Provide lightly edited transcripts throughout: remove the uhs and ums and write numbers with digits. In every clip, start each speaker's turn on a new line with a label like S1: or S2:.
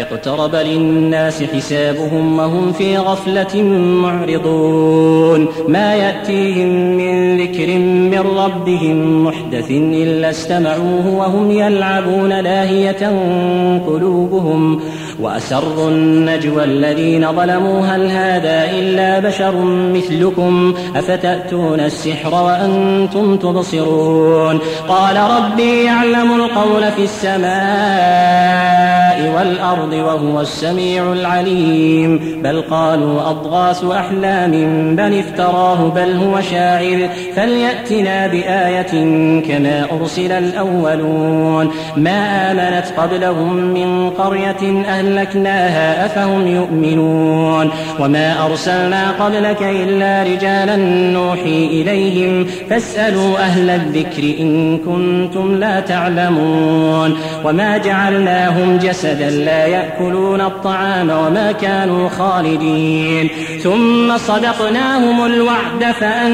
S1: اقترب للناس حسابهم وهم في غفلة معرضون ما يأتيهم من ذكر من ربهم محدث إلا استمعوه وهم يلعبون لاهية قلوبهم وأسروا النجوى الذين ظلموا هل هذا إلا بشر مثلكم أفتأتون السحر وأنتم تبصرون قال ربي يعلم القول في السماء والأرض وهو السميع العليم بل قالوا أضغاث أحلام بل افتراه بل هو شاعر فليأتنا بآية كما أرسل الأولون ما آمنت قبلهم من قرية أهلكناها أفهم يؤمنون وما أرسلنا قبلك إلا رجالا نوحي إليهم فاسألوا أهل الذكر إن كنتم لا تعلمون وما جعلناهم جسدا لا يأكلون الطعام وما كانوا خالدين ثم صدقناهم الوعد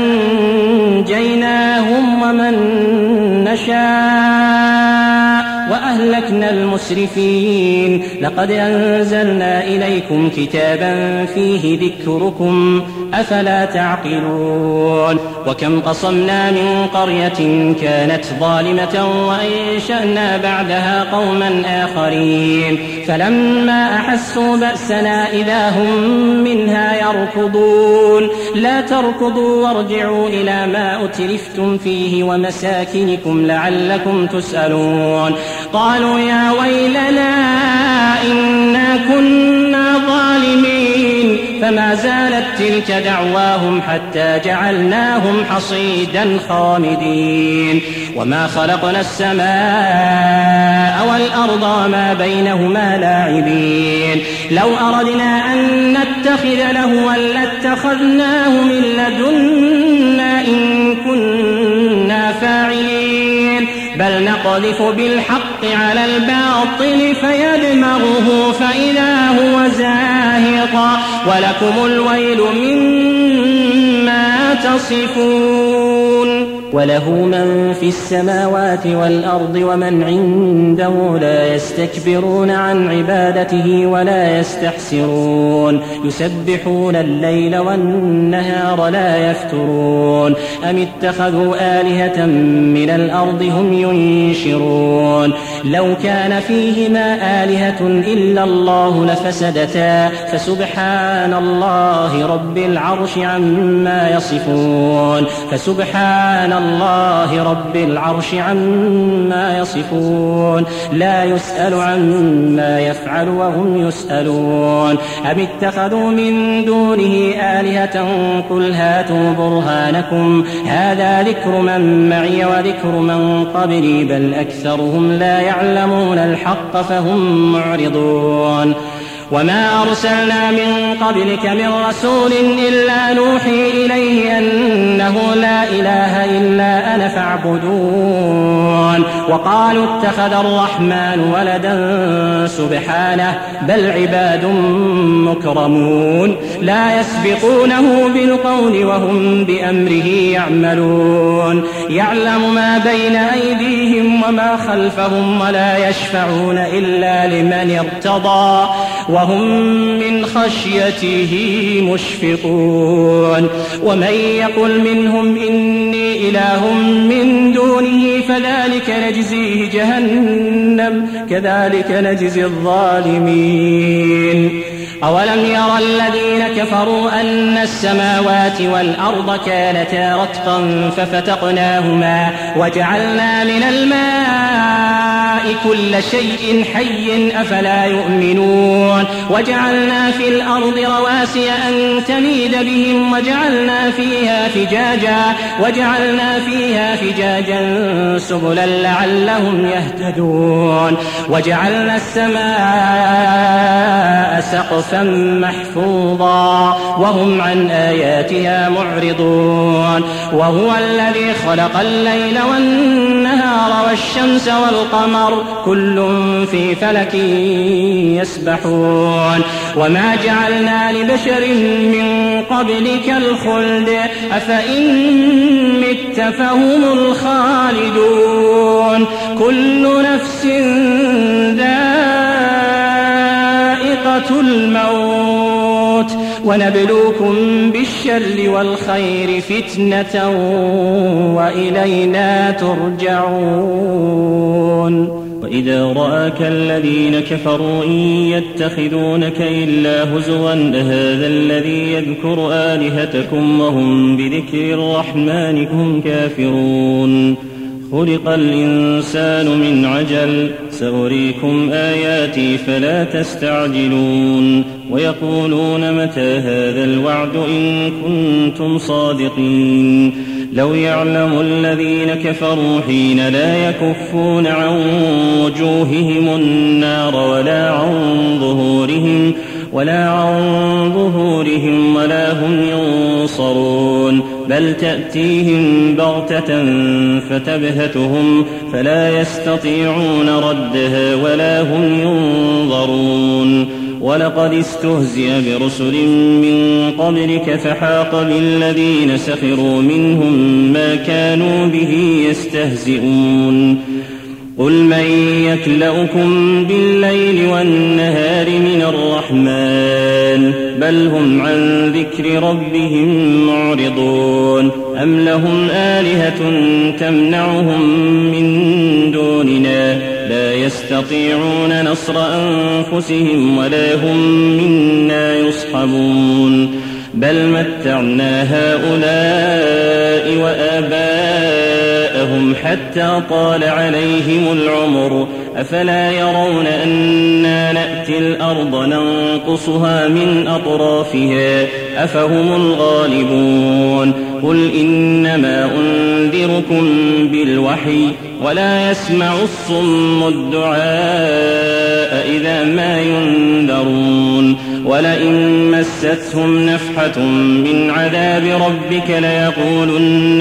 S1: فأنجيناهم ومن نشاء وأهلكنا المسرفين لقد أنزلنا إليكم كتابا فيه ذكركم أفلا تعقلون وكم قصمنا من قرية كانت ظالمة وأنشأنا بعدها قوما آخرين فلما أحسوا بأسنا إذا هم منها يركضون لا تركضوا وارجعوا إلى ما أترفتم فيه ومساكنكم لعلكم تسألون قالوا يا ويلنا إنا كنا ظالمين فما زالت تلك دعواهم حتى جعلناهم حصيدا خامدين وما خلقنا السماء والأرض وما بينهما لاعبين لو أردنا أن نتخذ لهوا لاتخذناه من لدنا إن كنا فاعلين بل نقذف بالحق على الباطل فيدمغه فإذا هو زاهق ولكم الويل مما تصفون وله من في السماوات والأرض ومن عنده لا يستكبرون عن عبادته ولا يستحسرون يسبحون الليل والنهار لا يفترون أم اتخذوا آلهة من الأرض هم ينشرون لو كان فيهما آلهة إلا الله لفسدتا فسبحان الله رب العرش عما يصفون فسبحان الله رب العرش عما يصفون لا يسأل عما يفعل وهم يسألون أم اتخذوا من دونه آلهة قل هاتوا برهانكم هذا ذكر من معي وذكر من قبلي بل أكثرهم لا يعلمون الحق فهم معرضون وما أرسلنا من قبلك من رسول إلا نوحي إليه أنه لا إله إلا أنا فاعبدون وقالوا اتخذ الرحمن ولدا سبحانه بل عباد مكرمون لا يسبقونه بالقول وهم بأمره يعملون يعلم ما بين أيديهم وما خلفهم ولا يشفعون إلا لمن ارتضى وهم من خشيته مشفقون ومن يقل منهم إني إله من دونه فذلك نجزيه جهنم كذلك نجزي الظالمين أولم يرى الذين كفروا أن السماوات والأرض كانتا رتقا ففتقناهما وجعلنا من الماء كل شيء حي أفلا يؤمنون وجعلنا في الأرض رواسي أن تميد بهم وجعلنا فيها فجاجا سبلا لعلهم يهتدون وجعلنا السماء سقفا محفوظا وهم عن آياتها معرضون وهو الذي خلق الليل والنهار والشمس والقمر كل في فلك يسبحون وما جعلنا لبشر من قبلك الخلد أفإن مت فهم الخالدون كل نفس ذائقة سكرات الموت ونبلوكم بالشر والخير فتنة وإلينا ترجعون.
S2: وإذا رآك الذين كفروا إن يتخذونك إلا هزوا أهذا الذي يذكر آلهتكم وهم بذكر الرحمن هم كافرون. خلق الإنسان من عجل سأريكم آياتي فلا تستعجلون. ويقولون متى هذا الوعد إن كنتم صادقين. لو يعلم الذين كفروا حين لا يكفون عن وجوههم النار ولا عن ظهورهم ولا هم ينصرون. بل تأتيهم بغتة فتبهتهم فلا يستطيعون ردها ولا هم ينظرون. ولقد استهزئ برسل من قبلك فحاق بالذين سخروا منهم ما كانوا به يستهزئون. قل من يكلؤكم بالليل والنهار من الرحمن بل هم عن ذكر ربهم معرضون. أم لهم آلهة تمنعهم من دوننا لا يستطيعون نصر أنفسهم ولا هم منا يصحبون. بل متعنا هؤلاء وآباءهم حتى طال عليهم العمر أفلا يرون أنا نأتي الأرض ننقصها من أطرافها أفهم الغالبون. قل إنما أنذركم بالوحي ولا يسمع الصم الدعاء إذا ما ينذرون. ولئن مستهم نفحة من عذاب ربك ليقولن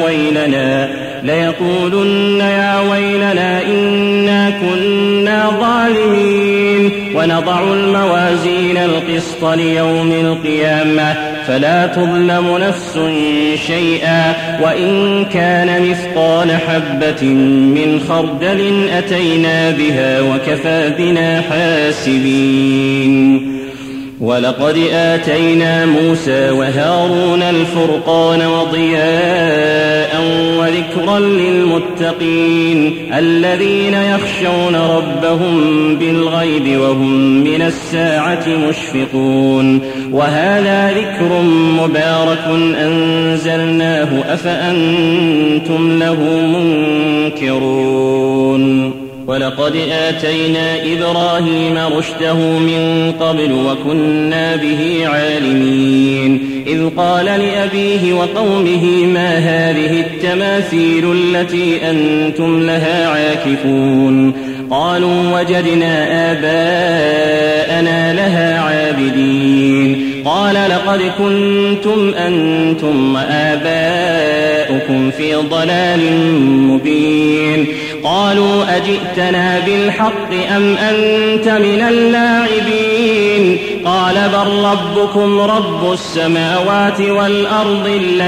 S2: يا ويلنا إنا كنا ظالمين. ونضع الموازين القسط ليوم القيامة فلا تظلم نفس شيئا وإن كان مثقال حبة من خردل أتينا بها وكفى بنا حاسبين. ولقد آتينا موسى وهارون الفرقان وضياء وذكرا للمتقين الذين يخشون ربهم بالغيب وهم من الساعة مشفقون. وهذا ذكر مبارك أنزلناه أفأنتم له منكرون. ولقد آتينا إبراهيم رشده من قبل وكنا به عالمين. إذ قال لأبيه وقومه ما هذه التماثيل التي أنتم لها عاكفون. قالوا وجدنا آباءنا لها عابدين. قال لقد كنتم أنتم وآباؤكم في ضلال مبين. قالوا أجئتنا بالحق أم أنت من اللاعبين. قال بل ربكم رب السماوات والأرض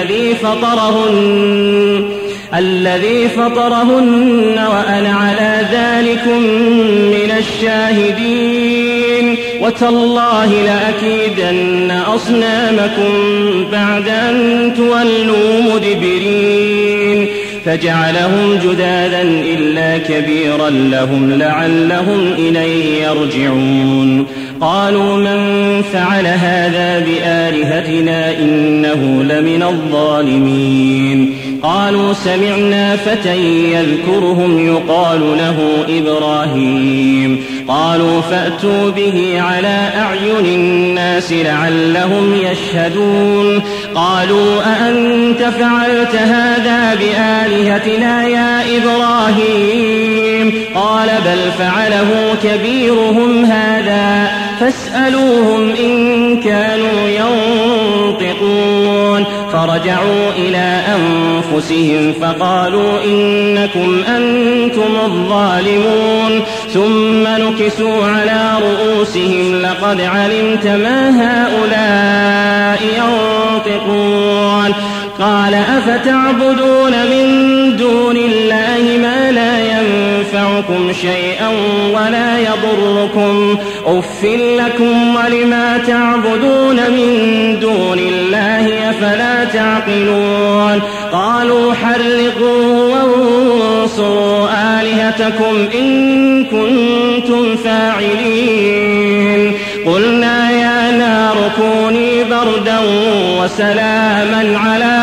S2: الذي فطرهن وأنا على ذلكم من الشاهدين. وتالله لأكيدن أصنامكم بعد أن تولوا مدبرين. فجعلهم جذاذا إلا كبيرا لهم لعلهم إليه يرجعون. قالوا من فعل هذا بآلهتنا إنه لمن الظالمين. قالوا سمعنا فتى يذكرهم يقال له إبراهيم. قالوا فأتوا به على أعين الناس لعلهم يشهدون. قالوا أأنت فعلت هذا بآلهتنا يا إبراهيم. قال بل فعله كبيرهم هذا فاسألوهم إن كانوا ينطقون. فرجعوا إلى أنفسهم فقالوا إنكم أنتم الظالمون. ثم نكسوا على رؤوسهم لقد علمت ما هؤلاء ينطقون. قال أفتعبدون من دون الله ما لا ينفعكم بكم شيئا ولا يضركم أف لكم ولما تعبدون من دون الله أفلا تعقلون قالوا حرقوه وانصروا آلهتكم إن كنتم فاعلين قلنا يا نار كوني بردا وسلاما على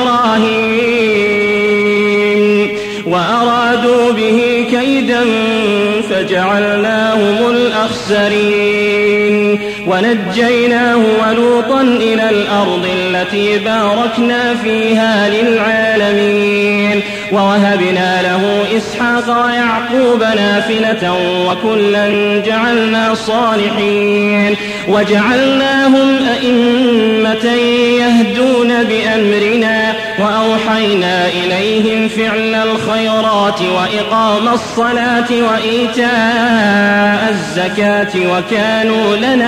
S2: إبراهيم وأرادوا به كيدا فجعلناهم الأخسرين ونجيناه ولوطا إلى الأرض التي باركنا فيها للعالمين ووهبنا له إسحاق ويعقوب نافلة وكلا جعلنا صالحين وجعلناهم أئمة يهدون بأمرنا وأوحينا إليهم فعل الخيرات وإقام الصلاة وإيتاء الزكاة وكانوا لنا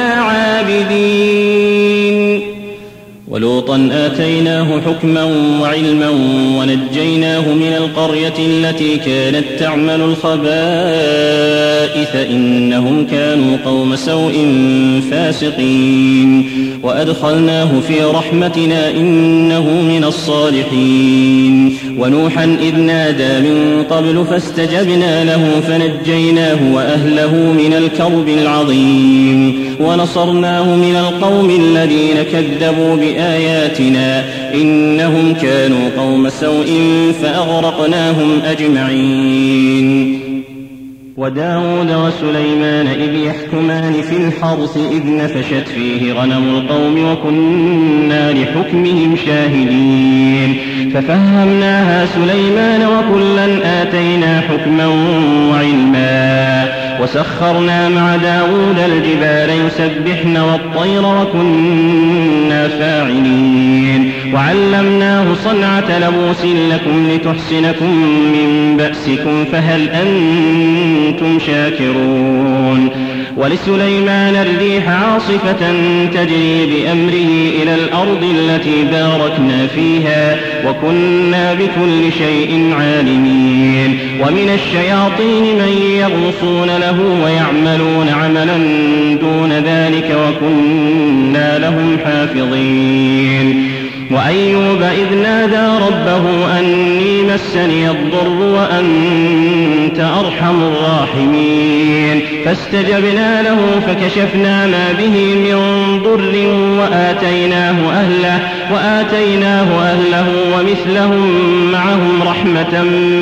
S2: عابدين ولوطا آتيناه حكما وعلما ونجيناه من القرية التي كانت تعمل الخبائث إنهم كانوا قوم سوء فاسقين وأدخلناه في رحمتنا إنه من الصالحين ونوحا إذ نادى من قبل فاستجبنا له فنجيناه وأهله من الكرب العظيم ونصرناه من القوم الذين كذبوا بآياتنا إنهم كانوا قوم سوء فأغرقناهم أجمعين وداود وسليمان إذ يحكمان في الحرث إذ نفشت فيه غنم القوم وكنا لحكمهم شاهدين ففهمناها سليمان وكلا آتينا حكما وعلما وسخرنا مع داود الجبال يسبحن والطير وكنا فاعلين وعلمناه صنعة لبوس لكم لتحسنكم من بأسكم فهل أنتم شاكرون ولسليمان الريح عاصفة تجري بأمره إلى الأرض التي باركنا فيها وكنا بكل شيء عالمين ومن الشياطين من يغوصون له ويعملون عملا دون ذلك وكنا لهم حافظين وأيوب إذ نادى ربه أني مسني الضر وأنت أرحم الراحمين فاستجبنا له فكشفنا ما به من ضر وآتيناه أهله ومثلهم معهم رحمة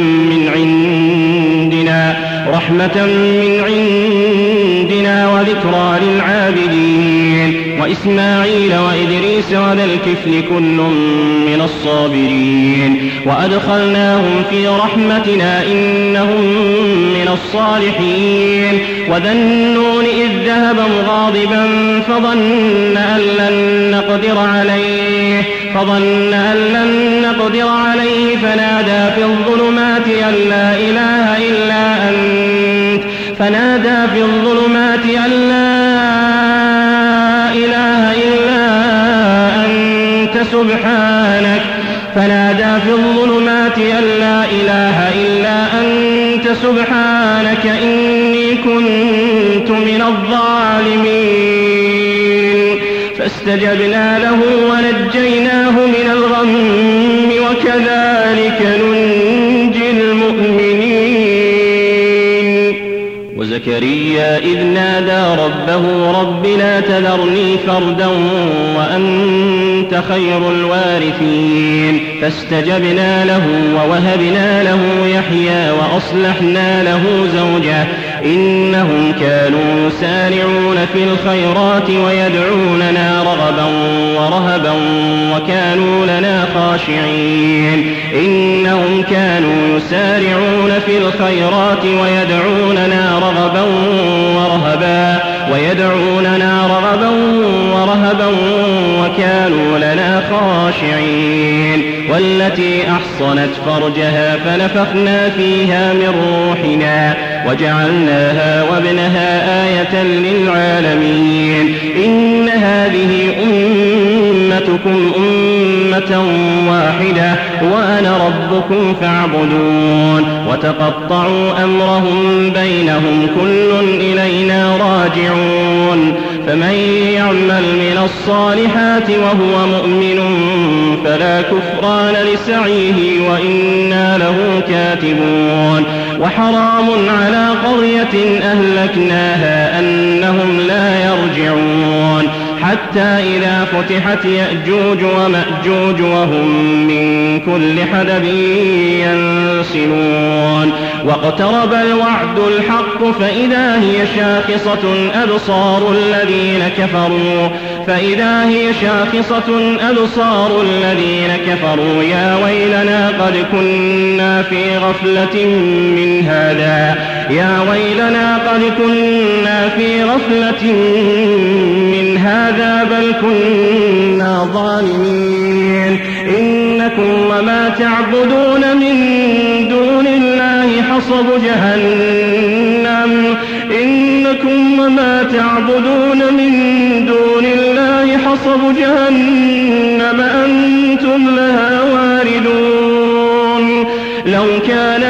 S2: من عندنا وذكرى للعابدين وإسماعيل وإدريس وذا الكفل كل من الصابرين وأدخلناهم في رحمتنا إنهم من الصالحين وذا النون إذ ذهب مغاضبا فظن أن لن نقدر عليه فنادى في الظلمات أن لا إله إلا أنت سبحانك إني كنت من الظالمين فاستجبنا له ونجيناه من الغم وكذلك ننجي المؤمنين وزكريا إذ نادى ربه رب لا تذرني فردا وأنت خير الوارثين فاستجبنا له ووهبنا له يحيى وأصلحنا له زوجه إنهم كانوا يسارعون في الخيرات ويدعوننا رغبا ورهبا وكانوا لنا خاشعين إنهم كانوا يسارعون في الخيرات ويدعوننا رغبا ورهبا وكانوا لنا خاشعين والتي أحصنت فرجها فنفخنا فيها من روحنا وجعلناها وابنها آية للعالمين إن هذه أمتكم أمة واحدة واحدة وأنا ربكم فاعبدون وتقطعوا أمرهم بينهم كل إلينا راجعون فمن يعمل من الصالحات وهو مؤمن فلا كفران لسعيه وإنا له كاتبون وحرام على قرية أهلكناها أنهم لا يرجعون حتى إذا فتحت يأجوج ومأجوج وهم من كل حدب ينسلون واقترب الوعد الحق فإذا هي شاخصة أبصار الذين كفروا يا ويلنا قد كنا في غفلة من هذا بل كنا ظالمين إنكم وما تعبدون من دون الله حصب جهنم أنتم لها واردون لو كان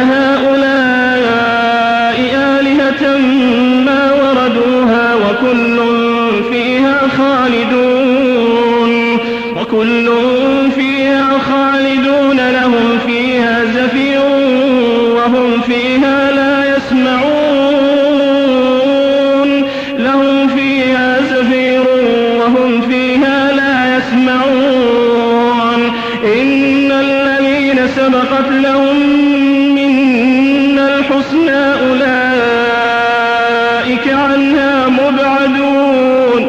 S2: هؤلاء آلهة ما وردوها وكل فيها خالدون لهم فيها زفير وهم فيها لا يسمعون إن الذين سبقت لهم منا الحسنى أولئك عنها مبعدون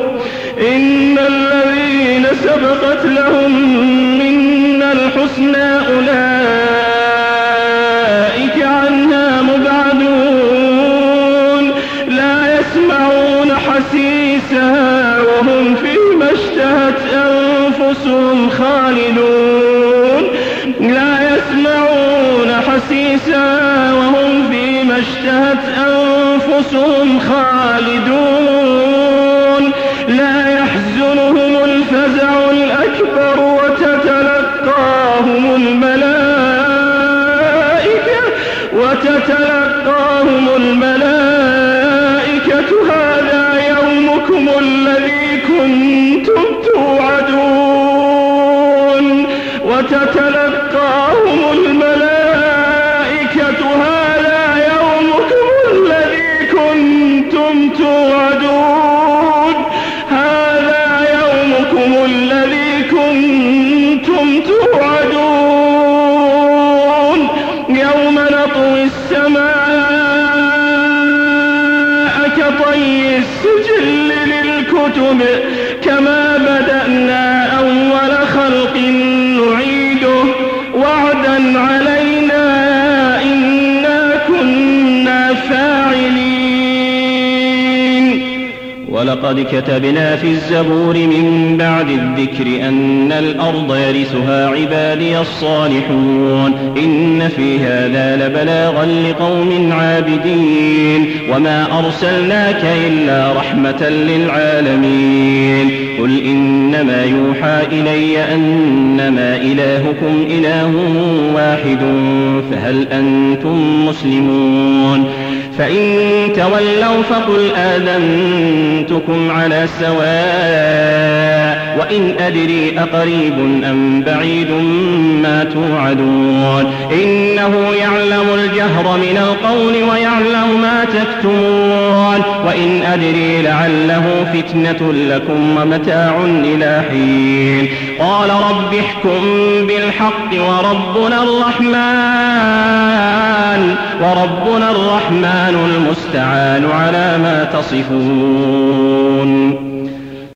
S2: لا يسمعون حسيسها وهم فيما اشتهت أنفسهم خالدون لا يحزنهم الفزع الأكبر وتتلقاهم الملائكة هذا يومكم الذي كنتم توعدون هذا يومكم الذي كنتم توعدون يوم نطوي السماء كطي السجل للكتب كما بدأنا أول خلق نعيده وعدا علينا إنا كنا فاعلين ولقد كتبنا في الزبور من بعد الذكر أن الأرض يرثها عبادي الصالحون إن في هذا لبلاغا لقوم عابدين وما أرسلناك إلا رحمة للعالمين قل إنما يوحى إلي أنما إلهكم إله واحد فهل أنتم مسلمون فإن تولوا فقل آذنتكم على سواء وإن أدري أقريب أم بعيد ما توعدون إنه يعلم الجهر من القول ويعلم ما تكتمون وإن أدري لعله فتنة لكم ومتاع إلى حين قال رب احكم بالحق وربنا الرحمن المستعان على ما تصفون